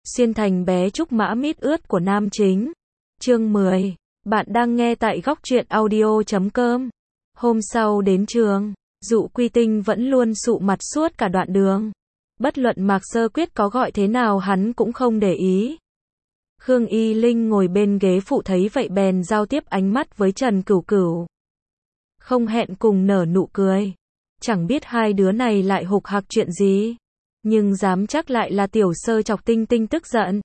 Xuyên thành bé trúc mã mít ướt của nam chính. Chương 10. Bạn đang nghe tại góc truyện audio.com. Hôm sau đến trường, Dụ Quy Tinh vẫn luôn sụ mặt suốt cả đoạn đường. Bất luận Mạc Sơ Quyết có gọi thế nào hắn cũng không để ý. Khương Y Linh ngồi bên ghế phụ thấy vậy bèn giao tiếp ánh mắt với Trần Cửu Cửu. Không hẹn cùng nở nụ cười. Chẳng biết hai đứa này lại hục hặc chuyện gì. Nhưng dám chắc lại là Tiểu Sơ chọc Tinh Tinh tức giận.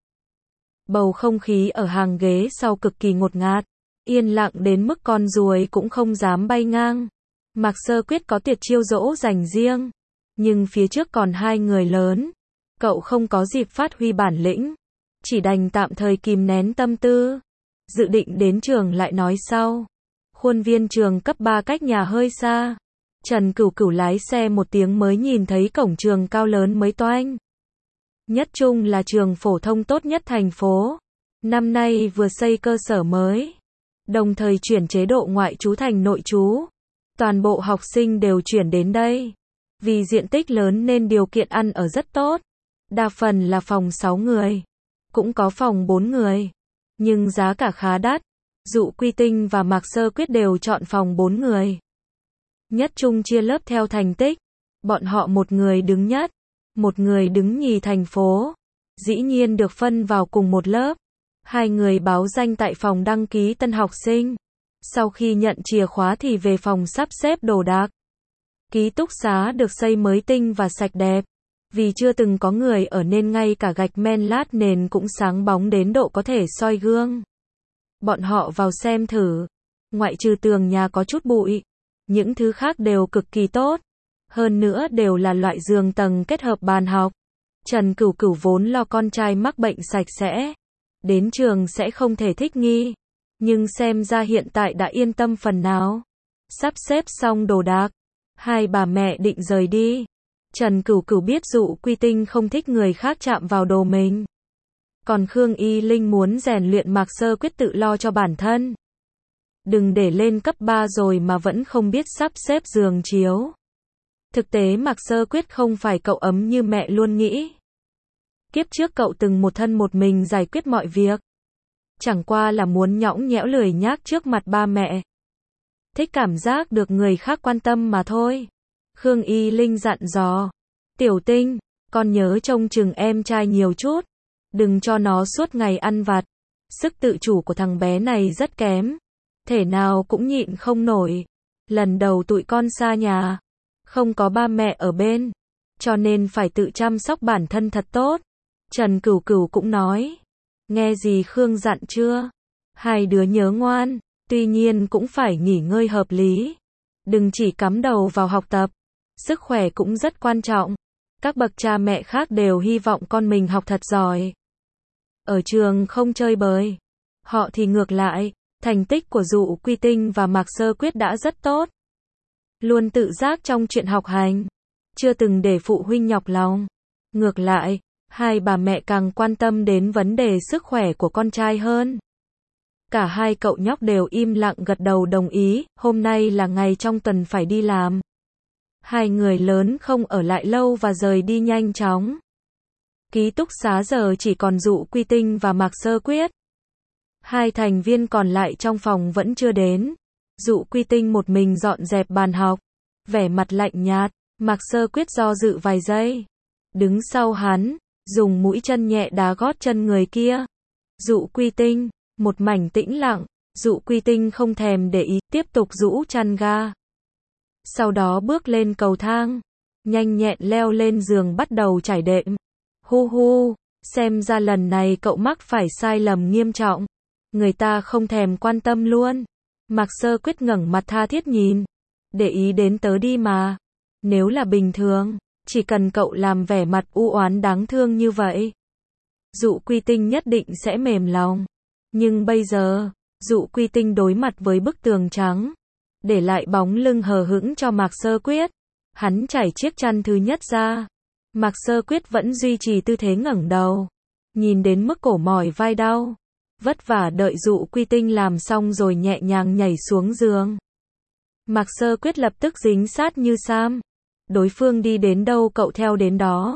Bầu không khí ở hàng ghế sau cực kỳ ngột ngạt. Yên lặng đến mức con ruồi cũng không dám bay ngang. Mạc Sơ Quyết có tuyệt chiêu dỗ dành riêng. Nhưng phía trước còn hai người lớn. Cậu không có dịp phát huy bản lĩnh. Chỉ đành tạm thời kìm nén tâm tư. Dự định đến trường lại nói sau. Khuôn viên trường cấp 3 cách nhà hơi xa. Trần Cửu Cửu lái xe một tiếng mới nhìn thấy cổng trường cao lớn mới toanh. Nhất Trung là trường phổ thông tốt nhất thành phố. Năm nay vừa xây cơ sở mới. Đồng thời chuyển chế độ ngoại trú thành nội trú. Toàn bộ học sinh đều chuyển đến đây. Vì diện tích lớn nên điều kiện ăn ở rất tốt. Đa phần là phòng 6 người. Cũng có phòng 4 người. Nhưng giá cả khá đắt. Dụ Quy Tinh và Mạc Sơ Quyết đều chọn phòng 4 người. Nhất Trung chia lớp theo thành tích. Bọn họ một người đứng nhất. Một người đứng nhì thành phố. Dĩ nhiên được phân vào cùng một lớp. Hai người báo danh tại phòng đăng ký tân học sinh. Sau khi nhận chìa khóa thì về phòng sắp xếp đồ đạc. Ký túc xá được xây mới tinh và sạch đẹp. Vì chưa từng có người ở nên ngay cả gạch men lát nền cũng sáng bóng đến độ có thể soi gương. Bọn họ vào xem thử. Ngoại trừ tường nhà có chút bụi. Những thứ khác đều cực kỳ tốt. Hơn nữa đều là loại giường tầng kết hợp bàn học. Trần Cửu Cửu vốn lo con trai mắc bệnh sạch sẽ. Đến trường sẽ không thể thích nghi. Nhưng xem ra hiện tại đã yên tâm phần nào. Sắp xếp xong đồ đạc. Hai bà mẹ định rời đi. Trần Cửu Cửu biết Dụ Quy Tinh không thích người khác chạm vào đồ mình. Còn Khương Y Linh muốn rèn luyện Mạc Sơ Quyết tự lo cho bản thân. Đừng để lên cấp 3 rồi mà vẫn không biết sắp xếp giường chiếu. Thực tế Mạc Sơ Quyết không phải cậu ấm như mẹ luôn nghĩ. Kiếp trước cậu từng một thân một mình giải quyết mọi việc. Chẳng qua là muốn nhõng nhẽo lười nhác trước mặt ba mẹ. Thích cảm giác được người khác quan tâm mà thôi. Khương Y Linh dặn dò. Tiểu Tinh, con nhớ trông chừng em trai nhiều chút. Đừng cho nó suốt ngày ăn vặt. Sức tự chủ của thằng bé này rất kém. Thể nào cũng nhịn không nổi. Lần đầu tụi con xa nhà. Không có ba mẹ ở bên. Cho nên phải tự chăm sóc bản thân thật tốt. Trần Cửu Cửu cũng nói. Nghe gì Khương dặn chưa? Hai đứa nhớ ngoan. Tuy nhiên cũng phải nghỉ ngơi hợp lý. Đừng chỉ cắm đầu vào học tập. Sức khỏe cũng rất quan trọng. Các bậc cha mẹ khác đều hy vọng con mình học thật giỏi. Ở trường không chơi bời. Họ thì ngược lại. Thành tích của Dụ Quy Tinh và Mạc Sơ Quyết đã rất tốt. Luôn tự giác trong chuyện học hành. Chưa từng để phụ huynh nhọc lòng. Ngược lại, hai bà mẹ càng quan tâm đến vấn đề sức khỏe của con trai hơn. Cả hai cậu nhóc đều im lặng gật đầu đồng ý. Hôm nay là ngày trong tuần phải đi làm. Hai người lớn không ở lại lâu và rời đi nhanh chóng. Ký túc xá giờ chỉ còn Dụ Quy Tinh và Mạc Sơ Quyết. Hai thành viên còn lại trong phòng vẫn chưa đến. Dụ Quy Tinh một mình dọn dẹp bàn học. Vẻ mặt lạnh nhạt. Mạc Sơ Quyết do dự vài giây. Đứng sau hắn. Dùng mũi chân nhẹ đá gót chân người kia. Dụ Quy Tinh. Một mảnh tĩnh lặng. Dụ Quy Tinh không thèm để ý. Tiếp tục rũ chăn ga. Sau đó bước lên cầu thang. Nhanh nhẹn leo lên giường bắt đầu trải đệm. Hu hu. Xem ra lần này cậu mắc phải sai lầm nghiêm trọng. Người ta không thèm quan tâm luôn. Mạc Sơ Quyết ngẩng mặt tha thiết nhìn. Để ý đến tớ đi mà. Nếu là bình thường, chỉ cần cậu làm vẻ mặt u oán đáng thương như vậy, Dụ Quy Tinh nhất định sẽ mềm lòng. Nhưng bây giờ, Dụ Quy Tinh đối mặt với bức tường trắng, để lại bóng lưng hờ hững cho Mạc Sơ Quyết. Hắn trải chiếc chăn thứ nhất ra. Mạc Sơ Quyết vẫn duy trì tư thế ngẩng đầu. Nhìn đến mức cổ mỏi vai đau. Vất vả đợi Dụ Quy Tinh làm xong rồi nhẹ nhàng nhảy xuống giường. Mạc Sơ Quyết lập tức dính sát như Sam. Đối phương đi đến đâu cậu theo đến đó.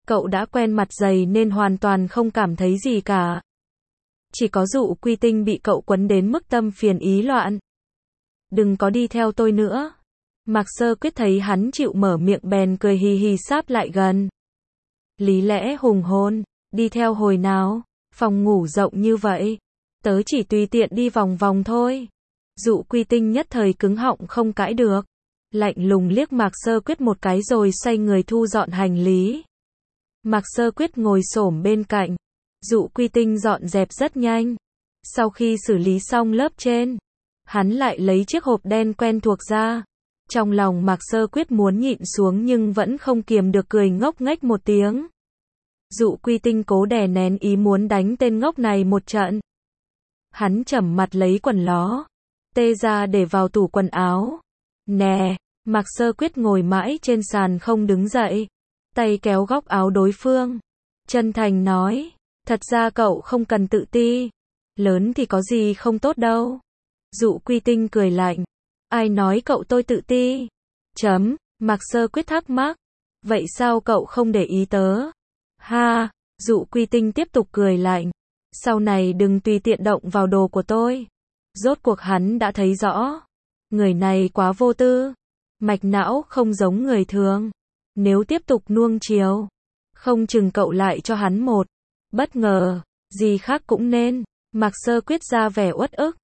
Cậu đã quen mặt dày nên hoàn toàn không cảm thấy gì cả. Chỉ có Dụ Quy Tinh bị cậu quấn đến mức tâm phiền ý loạn. Đừng có đi theo tôi nữa. Mạc Sơ Quyết thấy hắn chịu mở miệng bèn cười hì hì sáp lại gần. Lý lẽ hùng hồn, đi theo hồi nào, phòng ngủ rộng như vậy. Tớ chỉ tùy tiện đi vòng vòng thôi. Dụ Quy Tinh nhất thời cứng họng không cãi được. Lạnh lùng liếc Mạc Sơ Quyết một cái rồi xoay người thu dọn hành lý. Mạc Sơ Quyết ngồi xổm bên cạnh. Dụ Quy Tinh dọn dẹp rất nhanh. Sau khi xử lý xong lớp trên, hắn lại lấy chiếc hộp đen quen thuộc ra. Trong lòng Mạc Sơ Quyết muốn nhịn xuống nhưng vẫn không kiềm được cười ngốc nghếch một tiếng. Dụ Quy Tinh cố đè nén ý muốn đánh tên ngốc này một trận. Hắn trầm mặt lấy quần ló tê ra để vào tủ quần áo. Nè, Mạc Sơ Quyết ngồi mãi trên sàn không đứng dậy, tay kéo góc áo đối phương. Chân thành nói, thật ra cậu không cần tự ti. Lớn thì có gì không tốt đâu. Dụ Quy Tinh cười lạnh. Ai nói cậu tôi tự ti? Mạc Sơ Quyết thắc mắc. Vậy sao cậu không để ý tớ? Ha, Dụ Quy Tinh tiếp tục cười lạnh. Sau này đừng tùy tiện động vào đồ của tôi. Rốt cuộc hắn đã thấy rõ. Người này quá vô tư. Mạch não không giống người thường. Nếu tiếp tục nuông chiều, không chừng cậu lại cho hắn một bất ngờ, gì khác cũng nên. Mạc Sơ Quyết ra vẻ uất ức.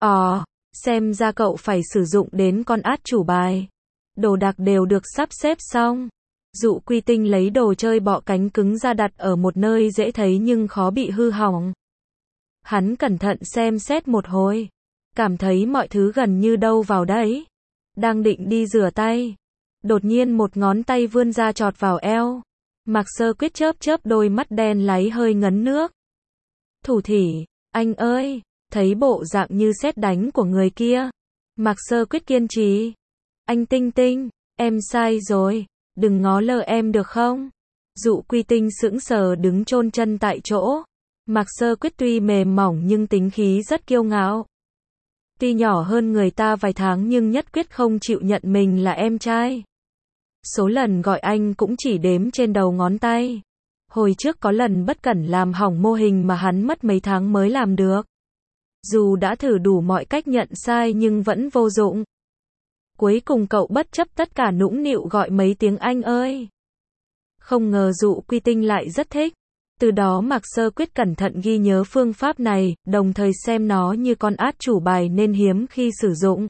Xem ra cậu phải sử dụng đến con át chủ bài. Đồ đạc đều được sắp xếp xong. Dụ Quy Tinh lấy đồ chơi bọ cánh cứng ra đặt ở một nơi dễ thấy nhưng khó bị hư hỏng. Hắn cẩn thận xem xét một hồi, cảm thấy mọi thứ gần như đâu vào đấy. Đang định đi rửa tay, đột nhiên một ngón tay vươn ra chọt vào eo. Mạc Sơ Quyết chớp chớp đôi mắt đen láy hơi ngấn nước. Thủ thỉ, anh ơi, thấy bộ dạng như sét đánh của người kia. Mạc Sơ Quyết kiên trì. Anh Tinh Tinh, em sai rồi, đừng ngó lơ em được không? Dụ Quy Tinh sững sờ đứng chôn chân tại chỗ. Mạc Sơ Quyết tuy mềm mỏng nhưng tính khí rất kiêu ngạo. Tuy nhỏ hơn người ta vài tháng nhưng nhất quyết không chịu nhận mình là em trai. Số lần gọi anh cũng chỉ đếm trên đầu ngón tay. Hồi trước có lần bất cẩn làm hỏng mô hình mà hắn mất mấy tháng mới làm được. Dù đã thử đủ mọi cách nhận sai nhưng vẫn vô dụng. Cuối cùng cậu bất chấp tất cả nũng nịu gọi mấy tiếng anh ơi. Không ngờ Dụ Quy Tinh lại rất thích. Từ đó Mạc Sơ Quyết cẩn thận ghi nhớ phương pháp này, đồng thời xem nó như con át chủ bài nên hiếm khi sử dụng.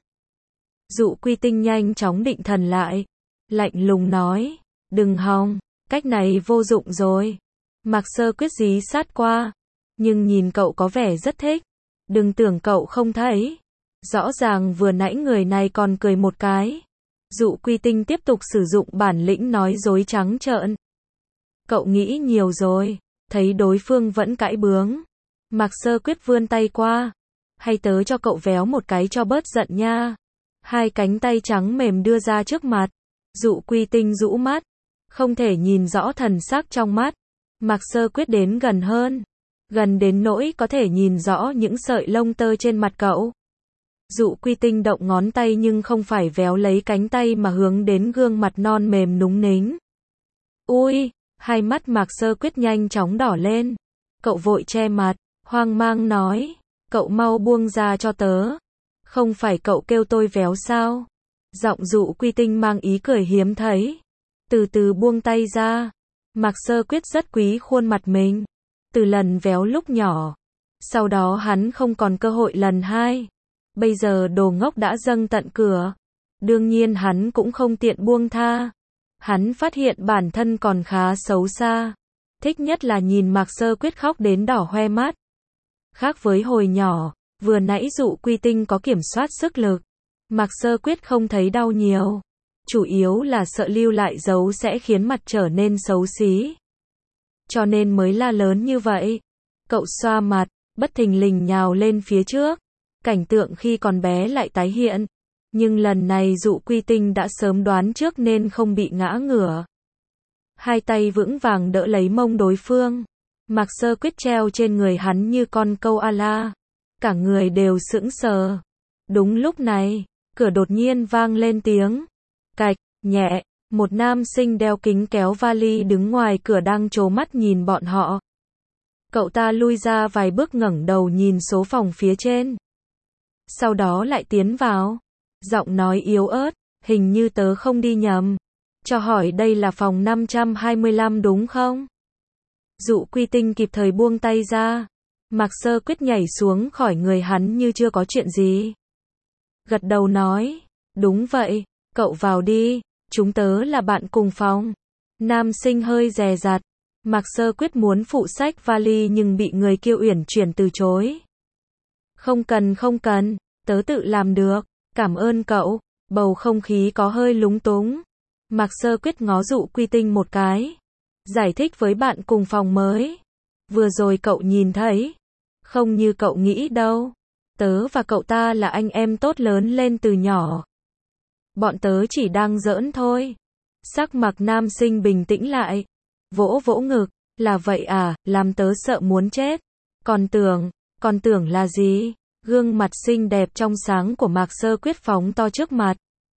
Dụ Quy Tinh nhanh chóng định thần lại. Lạnh lùng nói, đừng hòng, cách này vô dụng rồi. Mạc Sơ Quyết dí sát qua. Nhưng nhìn cậu có vẻ rất thích. Đừng tưởng cậu không thấy. Rõ ràng vừa nãy người này còn cười một cái. Dụ Quy Tinh tiếp tục sử dụng bản lĩnh nói dối trắng trợn. Cậu nghĩ nhiều rồi. Thấy đối phương vẫn cãi bướng. Mạc Sơ Quyết vươn tay qua. Hay tớ cho cậu véo một cái cho bớt giận nha. Hai cánh tay trắng mềm đưa ra trước mặt. Dụ Quy Tinh rũ mắt. Không thể nhìn rõ thần sắc trong mắt. Mạc Sơ Quyết đến gần hơn. Gần đến nỗi có thể nhìn rõ những sợi lông tơ trên mặt cậu. Dụ Quy Tinh động ngón tay nhưng không phải véo lấy cánh tay mà hướng đến gương mặt non mềm núng nính. Ui, hai mắt Mạc Sơ Quyết nhanh chóng đỏ lên. Cậu vội che mặt, hoang mang nói, cậu mau buông ra cho tớ. Không phải cậu kêu tôi véo sao? Giọng Dụ Quy Tinh mang ý cười hiếm thấy. Từ từ buông tay ra. Mạc Sơ Quyết rất quý khuôn mặt mình. Từ lần véo lúc nhỏ. Sau đó hắn không còn cơ hội lần hai. Bây giờ đồ ngốc đã dâng tận cửa. Đương nhiên hắn cũng không tiện buông tha. Hắn phát hiện bản thân còn khá xấu xa. Thích nhất là nhìn Mạc Sơ Quyết khóc đến đỏ hoe mắt. Khác với hồi nhỏ, vừa nãy Dụ Quy Tinh có kiểm soát sức lực. Mạc Sơ Quyết không thấy đau nhiều. Chủ yếu là sợ lưu lại dấu sẽ khiến mặt trở nên xấu xí. Cho nên mới la lớn như vậy. Cậu xoa mặt, bất thình lình nhào lên phía trước. Cảnh tượng khi còn bé lại tái hiện. Nhưng lần này Dụ Quy Tinh đã sớm đoán trước nên không bị ngã ngửa. Hai tay vững vàng đỡ lấy mông đối phương. Mạc Sơ Quyết treo trên người hắn như con koala. Cả người đều sững sờ. Đúng lúc này, cửa đột nhiên vang lên tiếng cạch, nhẹ. Một nam sinh đeo kính kéo vali đứng ngoài cửa đang trố mắt nhìn bọn họ. Cậu ta lui ra vài bước ngẩng đầu nhìn số phòng phía trên. Sau đó lại tiến vào. Giọng nói yếu ớt, hình như tớ không đi nhầm. Cho hỏi đây là phòng 525 đúng không? Dụ Quy Tinh kịp thời buông tay ra. Mạc Sơ Quyết nhảy xuống khỏi người hắn như chưa có chuyện gì. Gật đầu nói, đúng vậy, cậu vào đi, chúng tớ là bạn cùng phòng. Nam sinh hơi dè dặt. Mạc Sơ Quyết muốn phụ xách vali nhưng bị người kia uyển chuyển từ chối. Không cần, tớ tự làm được, cảm ơn cậu. Bầu không khí có hơi lúng túng. Mạc Sơ Quyết ngó Dụ Quy Tinh một cái. Giải thích với bạn cùng phòng mới. Vừa rồi cậu nhìn thấy. Không như cậu nghĩ đâu. Tớ và cậu ta là anh em tốt lớn lên từ nhỏ. Bọn tớ chỉ đang giỡn thôi. Sắc mặt nam sinh bình tĩnh lại. Vỗ vỗ ngực. Là vậy à, làm tớ sợ muốn chết. Còn tưởng là gì? Gương mặt xinh đẹp trong sáng của Mạc Sơ Quyết phóng to trước mặt.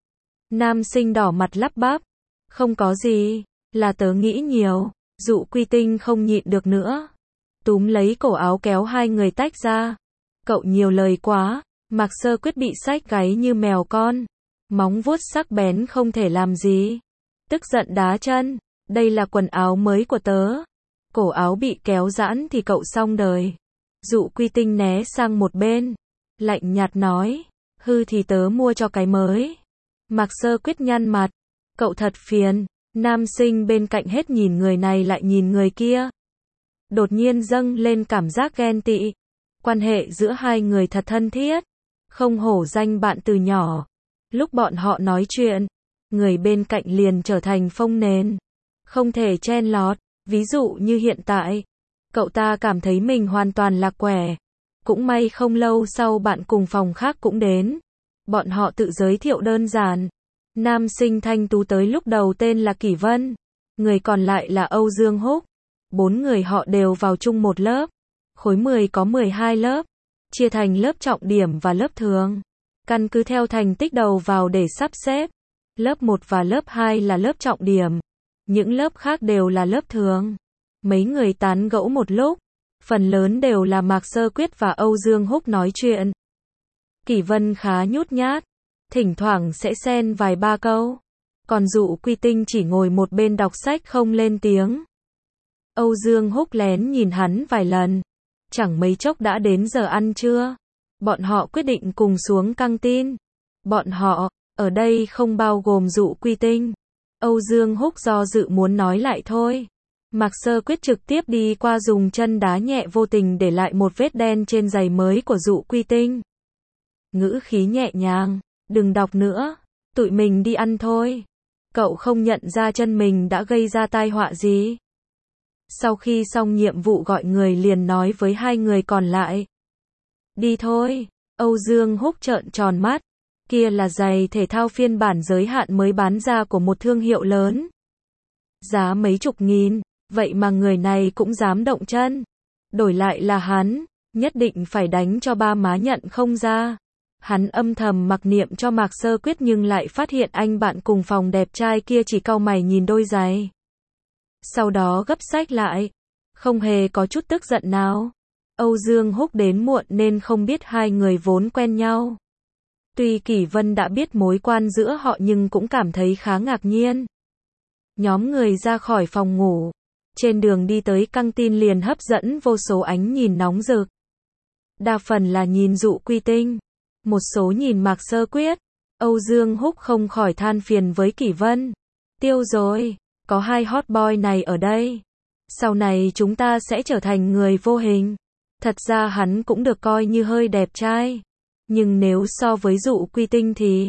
Nam sinh đỏ mặt lắp bắp. Không có gì, là tớ nghĩ nhiều. Dụ Quy Tinh không nhịn được nữa. Túm lấy cổ áo kéo hai người tách ra. Cậu nhiều lời quá. Mạc Sơ Quyết bị xách gáy như mèo con. Móng vuốt sắc bén không thể làm gì. Tức giận đá chân. Đây là quần áo mới của tớ. Cổ áo bị kéo giãn thì cậu xong đời. Dụ Quy Tinh né sang một bên. Lạnh nhạt nói. Hư thì tớ mua cho cái mới. Mạc Sơ Quyết nhăn mặt. Cậu thật phiền. Nam sinh bên cạnh hết nhìn người này lại nhìn người kia. Đột nhiên dâng lên cảm giác ghen tị. Quan hệ giữa hai người thật thân thiết. Không hổ danh bạn từ nhỏ. Lúc bọn họ nói chuyện, người bên cạnh liền trở thành phông nền. Không thể chen lót. Ví dụ như hiện tại. Cậu ta cảm thấy mình hoàn toàn lạc quẻ. Cũng may không lâu sau bạn cùng phòng khác cũng đến. Bọn họ tự giới thiệu đơn giản. Nam sinh thanh tú tới lúc đầu tên là Kỷ Vân. Người còn lại là Âu Dương Húc. 4 người họ đều vào chung một lớp. Khối 10 có 12 lớp. Chia thành lớp trọng điểm và lớp thường. Căn cứ theo thành tích đầu vào để sắp xếp. Lớp 1 và lớp 2 là lớp trọng điểm. Những lớp khác đều là lớp thường. Mấy người tán gẫu một lúc. Phần lớn đều là Mạc Sơ Quyết và Âu Dương Húc nói chuyện. Kỷ Vân khá nhút nhát. Thỉnh thoảng sẽ xen vài ba câu. Còn Dụ Quy Tinh chỉ ngồi một bên đọc sách không lên tiếng. Âu Dương Húc lén nhìn hắn vài lần. Chẳng mấy chốc đã đến giờ ăn trưa. Bọn họ quyết định cùng xuống căng tin. Bọn họ, ở đây không bao gồm Dụ Quy Tinh. Âu Dương Húc do dự muốn nói lại thôi. Mạc Sơ Quyết trực tiếp đi qua dùng chân đá nhẹ vô tình để lại một vết đen trên giày mới của Dụ Quy Tinh. Ngữ khí nhẹ nhàng, đừng đọc nữa, tụi mình đi ăn thôi. Cậu không nhận ra chân mình đã gây ra tai họa gì. Sau khi xong nhiệm vụ gọi người liền nói với hai người còn lại. Đi thôi. Âu Dương Húc trợn tròn mắt. Kia là giày thể thao phiên bản giới hạn mới bán ra của một thương hiệu lớn. Giá mấy chục nghìn, vậy mà người này cũng dám động chân. Đổi lại là hắn, nhất định phải đánh cho ba má nhận không ra. Hắn âm thầm mặc niệm cho Mạc Sơ Quyết nhưng lại phát hiện anh bạn cùng phòng đẹp trai kia chỉ cau mày nhìn đôi giày. Sau đó gấp sách lại. Không hề có chút tức giận nào. Âu Dương Húc đến muộn nên không biết hai người vốn quen nhau. Tuy Kỷ Vân đã biết mối quan giữa họ nhưng cũng cảm thấy khá ngạc nhiên. Nhóm người ra khỏi phòng ngủ. Trên đường đi tới căng tin liền hấp dẫn vô số ánh nhìn nóng rực. Đa phần là nhìn Dụ Quy Tinh. Một số nhìn Mạc Sơ Quyết. Âu Dương Húc không khỏi than phiền với Kỷ Vân. Tiêu rồi, có hai hot boy này ở đây. Sau này chúng ta sẽ trở thành người vô hình. Thật ra hắn cũng được coi như hơi đẹp trai. Nhưng nếu so với Dụ Quy Tinh thì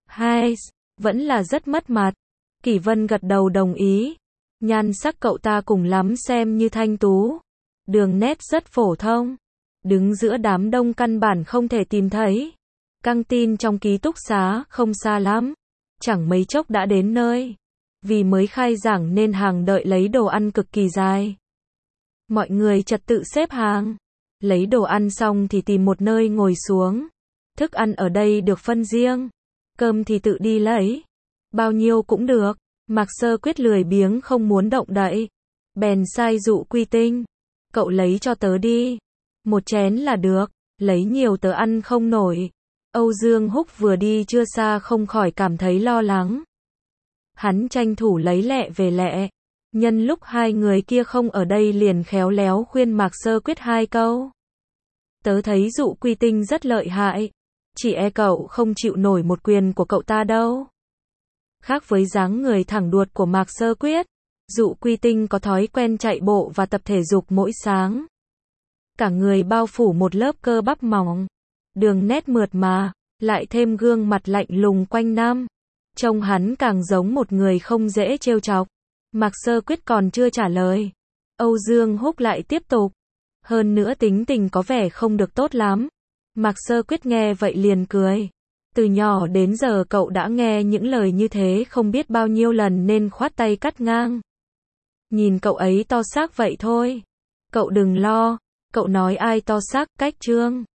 vẫn là rất mất mặt. Kỷ Vân gật đầu đồng ý. Nhan sắc cậu ta cùng lắm xem như thanh tú. Đường nét rất phổ thông. Đứng giữa đám đông căn bản không thể tìm thấy. Căng tin trong ký túc xá không xa lắm. Chẳng mấy chốc đã đến nơi. Vì mới khai giảng nên hàng đợi lấy đồ ăn cực kỳ dài. Mọi người trật tự xếp hàng. Lấy đồ ăn xong thì tìm một nơi ngồi xuống. Thức ăn ở đây được phân riêng. Cơm thì tự đi lấy. Bao nhiêu cũng được. Mạc Sơ Quyết lười biếng không muốn động đậy. Bèn sai Dụ Quy Tinh. Cậu lấy cho tớ đi. Một chén là được, lấy nhiều tớ ăn không nổi. Âu Dương Húc vừa đi chưa xa không khỏi cảm thấy lo lắng. Hắn tranh thủ lấy lẹ về lẹ. Nhân lúc hai người kia không ở đây liền khéo léo khuyên Mạc Sơ Quyết hai câu. Tớ thấy Dụ Quy Tinh rất lợi hại. Chỉ e cậu không chịu nổi một quyền của cậu ta đâu. Khác với dáng người thẳng đuột của Mạc Sơ Quyết, Dụ Quy Tinh có thói quen chạy bộ và tập thể dục mỗi sáng. Cả người bao phủ một lớp cơ bắp mỏng, đường nét mượt mà, lại thêm gương mặt lạnh lùng quanh năm. Trông hắn càng giống một người không dễ trêu chọc. Mạc Sơ Quyết còn chưa trả lời. Âu Dương Húc lại tiếp tục. Hơn nữa tính tình có vẻ không được tốt lắm. Mạc Sơ Quyết nghe vậy liền cười. Từ nhỏ đến giờ cậu đã nghe những lời như thế không biết bao nhiêu lần nên khoát tay cắt ngang. Nhìn cậu ấy to xác vậy thôi. Cậu đừng lo. Cậu nói ai to xác, cách trương.